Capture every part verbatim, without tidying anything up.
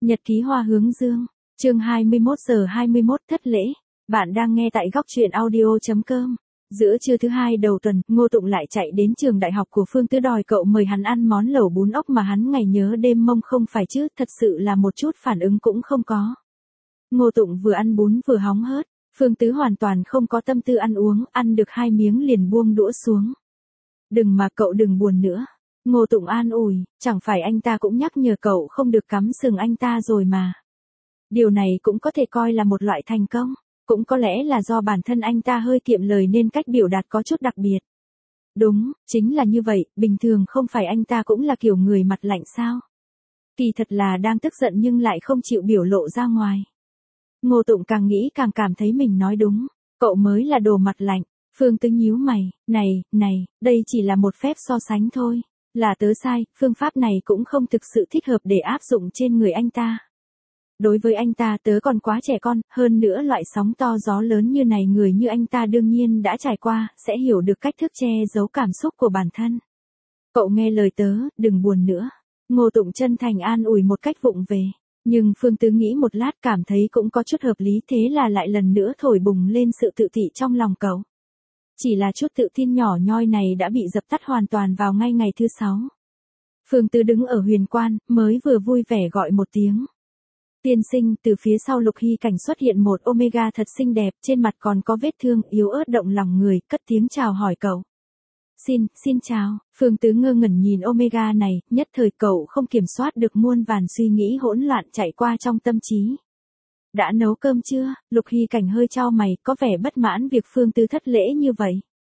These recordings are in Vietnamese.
Nhật ký Hoa Hướng Dương, chương hai mươi mốt giờ hai mươi mốt thất lễ. Bạn đang nghe tại góc truyện audio chấm com. Giữa trưa thứ hai đầu tuần, Ngô Tụng lại chạy đến trường đại học của Phương Tứ đòi cậu mời hắn ăn món lẩu bún ốc mà hắn ngày nhớ đêm mong không phải chứ, thật sự là một chút phản ứng cũng không có. Ngô Tụng vừa ăn bún vừa hóng hớt, Phương Tứ hoàn toàn không có tâm tư ăn uống, ăn được hai miếng liền buông đũa xuống. Đừng mà cậu đừng buồn nữa. Ngô Tụng an ủi, chẳng phải anh ta cũng nhắc nhở cậu không được cắm sừng anh ta rồi mà. Điều này cũng có thể coi là một loại thành công, cũng có lẽ là do bản thân anh ta hơi kiệm lời nên cách biểu đạt có chút đặc biệt. Đúng, chính là như vậy, bình thường không phải anh ta cũng là kiểu người mặt lạnh sao? Kỳ thật là đang tức giận nhưng lại không chịu biểu lộ ra ngoài. Ngô Tụng càng nghĩ càng cảm thấy mình nói đúng, cậu mới là đồ mặt lạnh. Phương Tứ nhíu mày, này, này, đây chỉ là một phép so sánh thôi. Là tớ sai, phương pháp này cũng không thực sự thích hợp để áp dụng trên người anh ta. Đối với anh ta tớ còn quá trẻ con, hơn nữa loại sóng to gió lớn như này người như anh ta đương nhiên đã trải qua, sẽ hiểu được cách thức che giấu cảm xúc của bản thân. Cậu nghe lời tớ, đừng buồn nữa. Ngô Tụng chân thành an ủi một cách vụng về. Nhưng Phương Tứ nghĩ một lát cảm thấy cũng có chút hợp lý, thế là lại lần nữa thổi bùng lên sự tự thị trong lòng cậu. Chỉ là chút tự tin nhỏ nhoi này đã bị dập tắt hoàn toàn vào ngay ngày thứ sáu. Phương Tứ đứng ở huyền quan, mới vừa vui vẻ gọi một tiếng. Tiên sinh, từ phía sau Lục Hy Cảnh xuất hiện một Omega thật xinh đẹp, trên mặt còn có vết thương, yếu ớt động lòng người, cất tiếng chào hỏi cậu. Xin, xin chào, Phương Tứ ngơ ngẩn nhìn Omega này, nhất thời cậu không kiểm soát được muôn vàn suy nghĩ hỗn loạn chạy qua trong tâm trí. Đã nấu cơm chưa? Lục Hy Cảnh hơi chau mày, có vẻ bất mãn việc Phương Tứ thất lễ như vậy.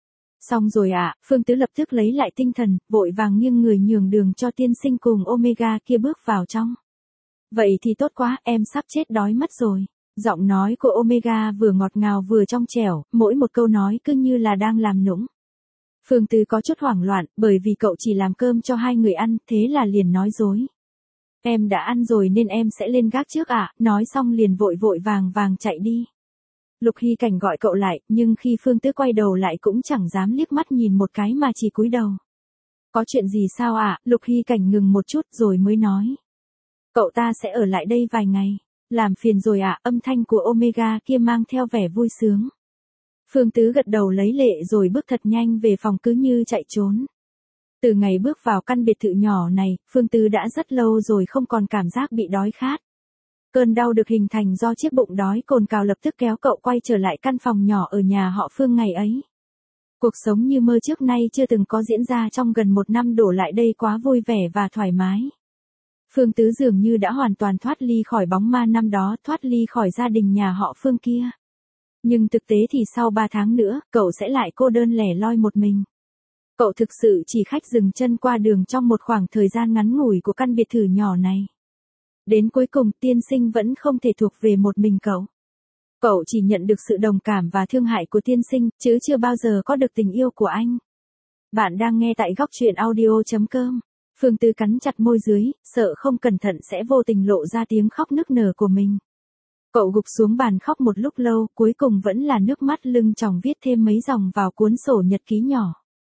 Xong rồi ạ, à, Phương Tứ lập tức lấy lại tinh thần, vội vàng nghiêng người nhường đường cho tiên sinh cùng Omega kia bước vào trong. Vậy thì tốt quá, em sắp chết đói mất rồi. Giọng nói của Omega vừa ngọt ngào vừa trong trẻo, mỗi một câu nói cứ như là đang làm nũng. Phương Tứ có chút hoảng loạn, bởi vì cậu chỉ làm cơm cho hai người ăn, thế là liền nói dối. Em đã ăn rồi nên em sẽ lên gác trước ạ, à, nói xong liền vội vội vàng vàng chạy đi. Lục Hy Cảnh gọi cậu lại, nhưng khi Phương Tứ quay đầu lại cũng chẳng dám liếc mắt nhìn một cái mà chỉ cúi đầu. Có chuyện gì sao ạ? À? Lục Hy Cảnh ngừng một chút rồi mới nói. Cậu ta sẽ ở lại đây vài ngày. Làm phiền rồi ạ, à? Âm thanh của Omega kia mang theo vẻ vui sướng. Phương Tứ gật đầu lấy lệ rồi bước thật nhanh về phòng cứ như chạy trốn. Từ ngày bước vào căn biệt thự nhỏ này, Phương Tứ đã rất lâu rồi không còn cảm giác bị đói khát. Cơn đau được hình thành do chiếc bụng đói cồn cào lập tức kéo cậu quay trở lại căn phòng nhỏ ở nhà họ Phương ngày ấy. Cuộc sống như mơ trước nay chưa từng có diễn ra trong gần một năm đổ lại đây quá vui vẻ và thoải mái. Phương Tứ dường như đã hoàn toàn thoát ly khỏi bóng ma năm đó, thoát ly khỏi gia đình nhà họ Phương kia. Nhưng thực tế thì sau ba tháng nữa, cậu sẽ lại cô đơn lẻ loi một mình. Cậu thực sự chỉ khách dừng chân qua đường trong một khoảng thời gian ngắn ngủi của căn biệt thự nhỏ này. Đến cuối cùng tiên sinh vẫn không thể thuộc về một mình cậu. Cậu chỉ nhận được sự đồng cảm và thương hại của tiên sinh, chứ chưa bao giờ có được tình yêu của anh. Bạn đang nghe tại góc truyện audio chấm com. Phương Tứ cắn chặt môi dưới, sợ không cẩn thận sẽ vô tình lộ ra tiếng khóc nức nở của mình. Cậu gục xuống bàn khóc một lúc lâu, cuối cùng vẫn là nước mắt lưng tròng viết thêm mấy dòng vào cuốn sổ nhật ký nhỏ.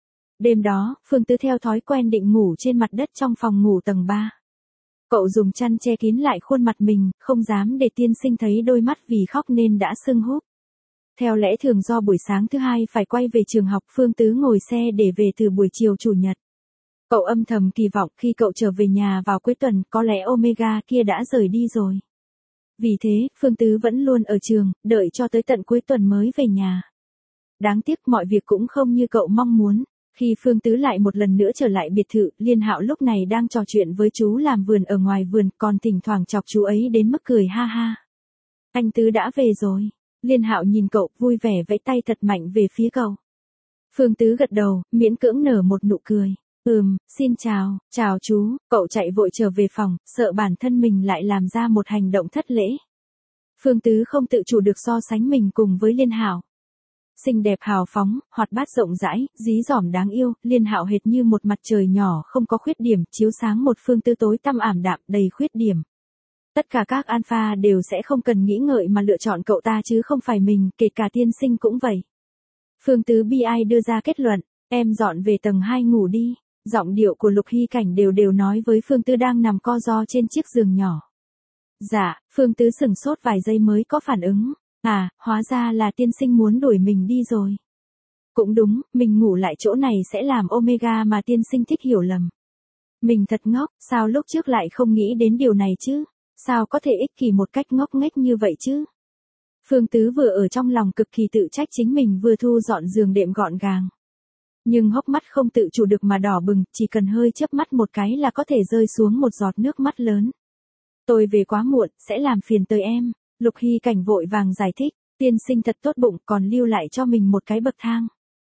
Đêm đó, Phương Tứ theo thói quen định ngủ trên mặt đất trong phòng ngủ tầng ba. Cậu dùng chăn che kín lại khuôn mặt mình, không dám để tiên sinh thấy đôi mắt vì khóc nên đã sưng húp. Theo lẽ thường do buổi sáng thứ hai phải quay về trường học, Phương Tứ ngồi xe để về từ buổi chiều chủ nhật. Cậu âm thầm kỳ vọng khi cậu trở về nhà vào cuối tuần, có lẽ Omega kia đã rời đi rồi. Vì thế, Phương Tứ vẫn luôn ở trường, đợi cho tới tận cuối tuần mới về nhà. Đáng tiếc mọi việc cũng không như cậu mong muốn. Khi Phương Tứ lại một lần nữa trở lại biệt thự, Liên Hạo lúc này đang trò chuyện với chú làm vườn ở ngoài vườn, còn thỉnh thoảng chọc chú ấy đến mức cười ha ha. Anh Tứ đã về rồi. Liên Hạo nhìn cậu, vui vẻ vẫy tay thật mạnh về phía cậu. Phương Tứ gật đầu, miễn cưỡng nở một nụ cười. Ừm, xin chào, chào chú, cậu chạy vội trở về phòng, sợ bản thân mình lại làm ra một hành động thất lễ. Phương Tứ không tự chủ được so sánh mình cùng với Liên Hạo. Xinh đẹp hào phóng, hoạt bát rộng rãi, dí dỏm đáng yêu, Liên Hạo hệt như một mặt trời nhỏ không có khuyết điểm, chiếu sáng một Phương Tứ tối tăm ảm đạm đầy khuyết điểm. Tất cả các alpha đều sẽ không cần nghĩ ngợi mà lựa chọn cậu ta chứ không phải mình, kể cả tiên sinh cũng vậy. Phương Tứ bi ai đưa ra kết luận, em dọn về tầng hai ngủ đi. Giọng điệu của Lục Hy Cảnh đều đều nói với Phương Tứ đang nằm co ro trên chiếc giường nhỏ. Dạ, Phương Tứ sửng sốt vài giây mới có phản ứng. À, hóa ra là tiên sinh muốn đuổi mình đi rồi. Cũng đúng, mình ngủ lại chỗ này sẽ làm Omega mà tiên sinh thích hiểu lầm. Mình thật ngốc, sao lúc trước lại không nghĩ đến điều này chứ? Sao có thể ích kỷ một cách ngốc nghếch như vậy chứ? Phương Tứ vừa ở trong lòng cực kỳ tự trách chính mình vừa thu dọn giường đệm gọn gàng. Nhưng hốc mắt không tự chủ được mà đỏ bừng, chỉ cần hơi chớp mắt một cái là có thể rơi xuống một giọt nước mắt lớn. Tôi về quá muộn, sẽ làm phiền tới em. Lục Hy Cảnh vội vàng giải thích, tiên sinh thật tốt bụng còn lưu lại cho mình một cái bậc thang.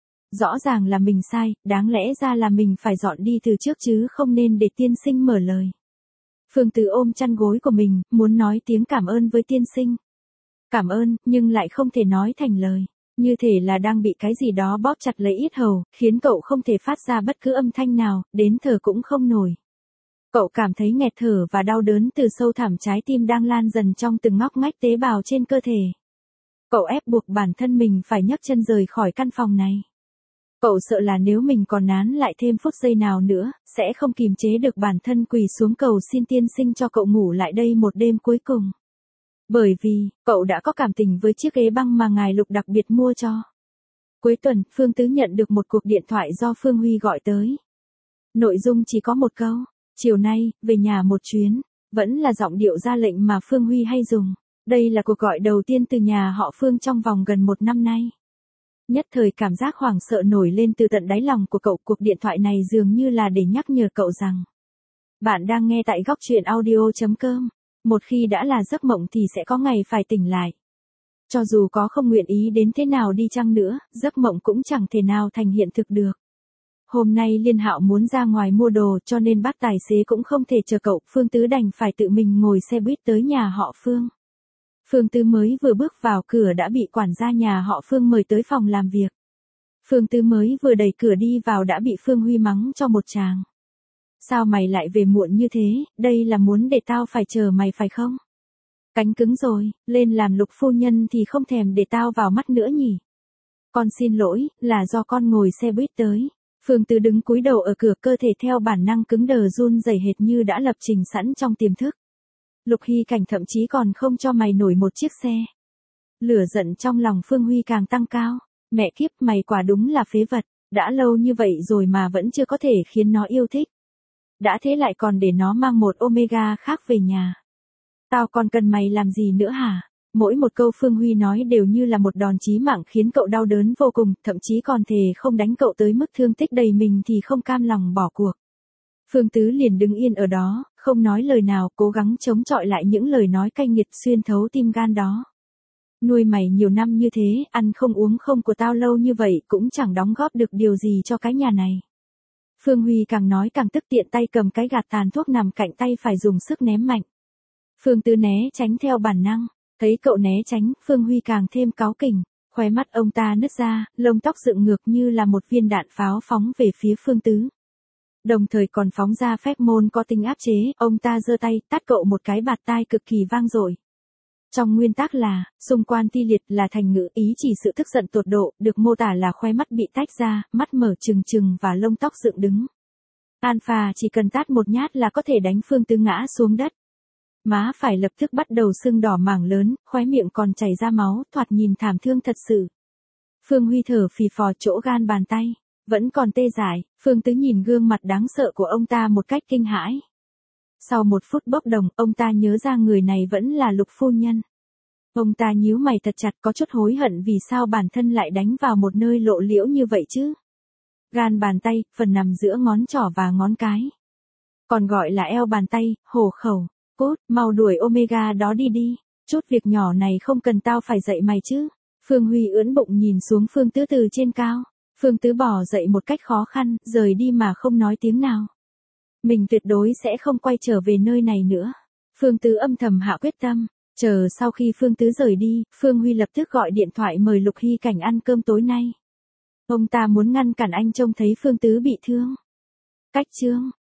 Rõ ràng là mình sai, đáng lẽ ra là mình phải dọn đi từ trước chứ không nên để tiên sinh mở lời. Phương Tứ ôm chăn gối của mình, muốn nói tiếng cảm ơn với tiên sinh. Cảm ơn, nhưng lại không thể nói thành lời. Như thể là đang bị cái gì đó bóp chặt lấy yết hầu, khiến cậu không thể phát ra bất cứ âm thanh nào, đến thở cũng không nổi. Cậu cảm thấy nghẹt thở và đau đớn từ sâu thẳm trái tim đang lan dần trong từng ngóc ngách tế bào trên cơ thể. Cậu ép buộc bản thân mình phải nhấc chân rời khỏi căn phòng này. Cậu sợ là nếu mình còn nán lại thêm phút giây nào nữa, sẽ không kìm chế được bản thân quỳ xuống cầu xin tiên sinh cho cậu ngủ lại đây một đêm cuối cùng. Bởi vì, cậu đã có cảm tình với chiếc ghế băng mà ngài Lục đặc biệt mua cho. Cuối tuần, Phương Tứ nhận được một cuộc điện thoại do Phương Huy gọi tới. Nội dung chỉ có một câu, chiều nay, về nhà một chuyến, vẫn là giọng điệu ra lệnh mà Phương Huy hay dùng. Đây là cuộc gọi đầu tiên từ nhà họ Phương trong vòng gần một năm nay. Nhất thời cảm giác hoảng sợ nổi lên từ tận đáy lòng của cậu, cuộc điện thoại này dường như là để nhắc nhở cậu rằng. Bạn đang nghe tại góc truyện audio chấm com. Một khi đã là giấc mộng thì sẽ có ngày phải tỉnh lại. Cho dù có không nguyện ý đến thế nào đi chăng nữa, giấc mộng cũng chẳng thể nào thành hiện thực được. Hôm nay Liên Hạo muốn ra ngoài mua đồ cho nên bác tài xế cũng không thể chờ cậu, Phương Tứ đành phải tự mình ngồi xe buýt tới nhà họ Phương. Phương Tứ mới vừa bước vào cửa đã bị quản gia nhà họ Phương mời tới phòng làm việc. Phương Tứ mới vừa đẩy cửa đi vào đã bị Phương Huy mắng cho một tràng. Sao mày lại về muộn như thế, đây là muốn để tao phải chờ mày phải không? Cánh cứng rồi, lên làm Lục phu nhân thì không thèm để tao vào mắt nữa nhỉ? Con xin lỗi, là do con ngồi xe buýt tới. Phương Tứ đứng cúi đầu ở cửa, cơ thể theo bản năng cứng đờ run rẩy hệt như đã lập trình sẵn trong tiềm thức. Lục Hy Cảnh thậm chí còn không cho mày nổi một chiếc xe. Lửa giận trong lòng Phương Huy càng tăng cao. Mẹ kiếp, mày quả đúng là phế vật, đã lâu như vậy rồi mà vẫn chưa có thể khiến nó yêu thích. Đã thế lại còn để nó mang một Omega khác về nhà. Tao còn cần mày làm gì nữa hả? Mỗi một câu Phương Huy nói đều như là một đòn chí mạng khiến cậu đau đớn vô cùng, thậm chí còn thề không đánh cậu tới mức thương tích đầy mình thì không cam lòng bỏ cuộc. Phương Tứ liền đứng yên ở đó, không nói lời nào, cố gắng chống chọi lại những lời nói cay nghiệt xuyên thấu tim gan đó. Nuôi mày nhiều năm như thế, ăn không uống không của tao lâu như vậy cũng chẳng đóng góp được điều gì cho cái nhà này. Phương Huy càng nói càng tức, tiện tay cầm cái gạt tàn thuốc nằm cạnh tay phải dùng sức ném mạnh. Phương Tứ né tránh theo bản năng, thấy cậu né tránh, Phương Huy càng thêm cáu kỉnh, khóe mắt ông ta nứt ra, lông tóc dựng ngược như là một viên đạn pháo phóng về phía Phương Tứ. Đồng thời còn phóng ra phép môn có tính áp chế, ông ta giơ tay, tát cậu một cái bạt tai cực kỳ vang dội. Trong nguyên tắc là, xung quan ti liệt là thành ngữ ý chỉ sự tức giận tột độ, được mô tả là khóe mắt bị tách ra, mắt mở trừng trừng và lông tóc dựng đứng. Alpha chỉ cần tát một nhát là có thể đánh Phương Tứ ngã xuống đất. Má phải lập tức bắt đầu sưng đỏ mảng lớn, khóe miệng còn chảy ra máu, thoạt nhìn thảm thương thật sự. Phương Huy thở phì phò, chỗ gan bàn tay vẫn còn tê dại. Phương Tứ nhìn gương mặt đáng sợ của ông ta một cách kinh hãi. Sau một phút bốc đồng, ông ta nhớ ra người này vẫn là Lục phu nhân. Ông ta nhíu mày thật chặt, có chút hối hận vì sao bản thân lại đánh vào một nơi lộ liễu như vậy chứ. Gan bàn tay, phần nằm giữa ngón trỏ và ngón cái. Còn gọi là eo bàn tay, hổ khẩu. Cốt, mau đuổi Omega đó đi đi. Chút việc nhỏ này không cần tao phải dạy mày chứ. Phương Huy ưỡn bụng nhìn xuống Phương Tứ từ trên cao. Phương Tứ bỏ dậy một cách khó khăn, rời đi mà không nói tiếng nào. Mình tuyệt đối sẽ không quay trở về nơi này nữa. Phương Tứ âm thầm hạ quyết tâm. Chờ sau khi Phương Tứ rời đi, Phương Huy lập tức gọi điện thoại mời Lục Hy Cảnh ăn cơm tối nay. Ông ta muốn ngăn cản anh trông thấy Phương Tứ bị thương. Cách chương